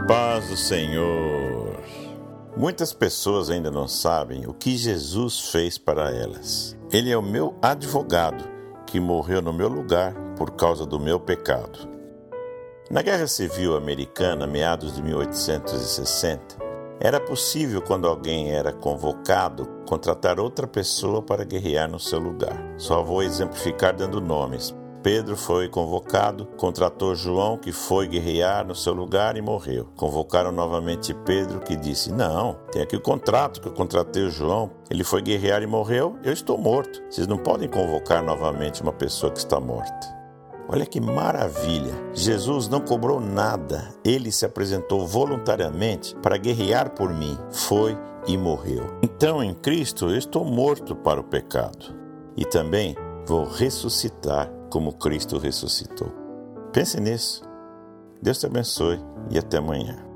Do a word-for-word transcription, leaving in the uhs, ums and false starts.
paz do Senhor. Muitas pessoas ainda não sabem o que Jesus fez para elas. Ele é o meu advogado, que morreu no meu lugar por causa do meu pecado. Na Guerra Civil Americana, meados de mil oitocentos e sessenta, era possível, quando alguém era convocado, contratar outra pessoa para guerrear no seu lugar. Só vou exemplificar dando nomes. Pedro foi convocado, contratou João, que foi guerrear no seu lugar e morreu. Convocaram novamente Pedro, que disse: não, tem aqui o contrato que eu contratei o João. Ele foi guerrear e morreu, eu estou morto. Vocês não podem convocar novamente uma pessoa que está morta. Olha que maravilha! Jesus não cobrou nada. Ele se apresentou voluntariamente para guerrear por mim. Foi e morreu. Então, em Cristo, eu estou morto para o pecado. E também vou ressuscitar como Cristo ressuscitou. Pense nisso. Deus te abençoe e até amanhã.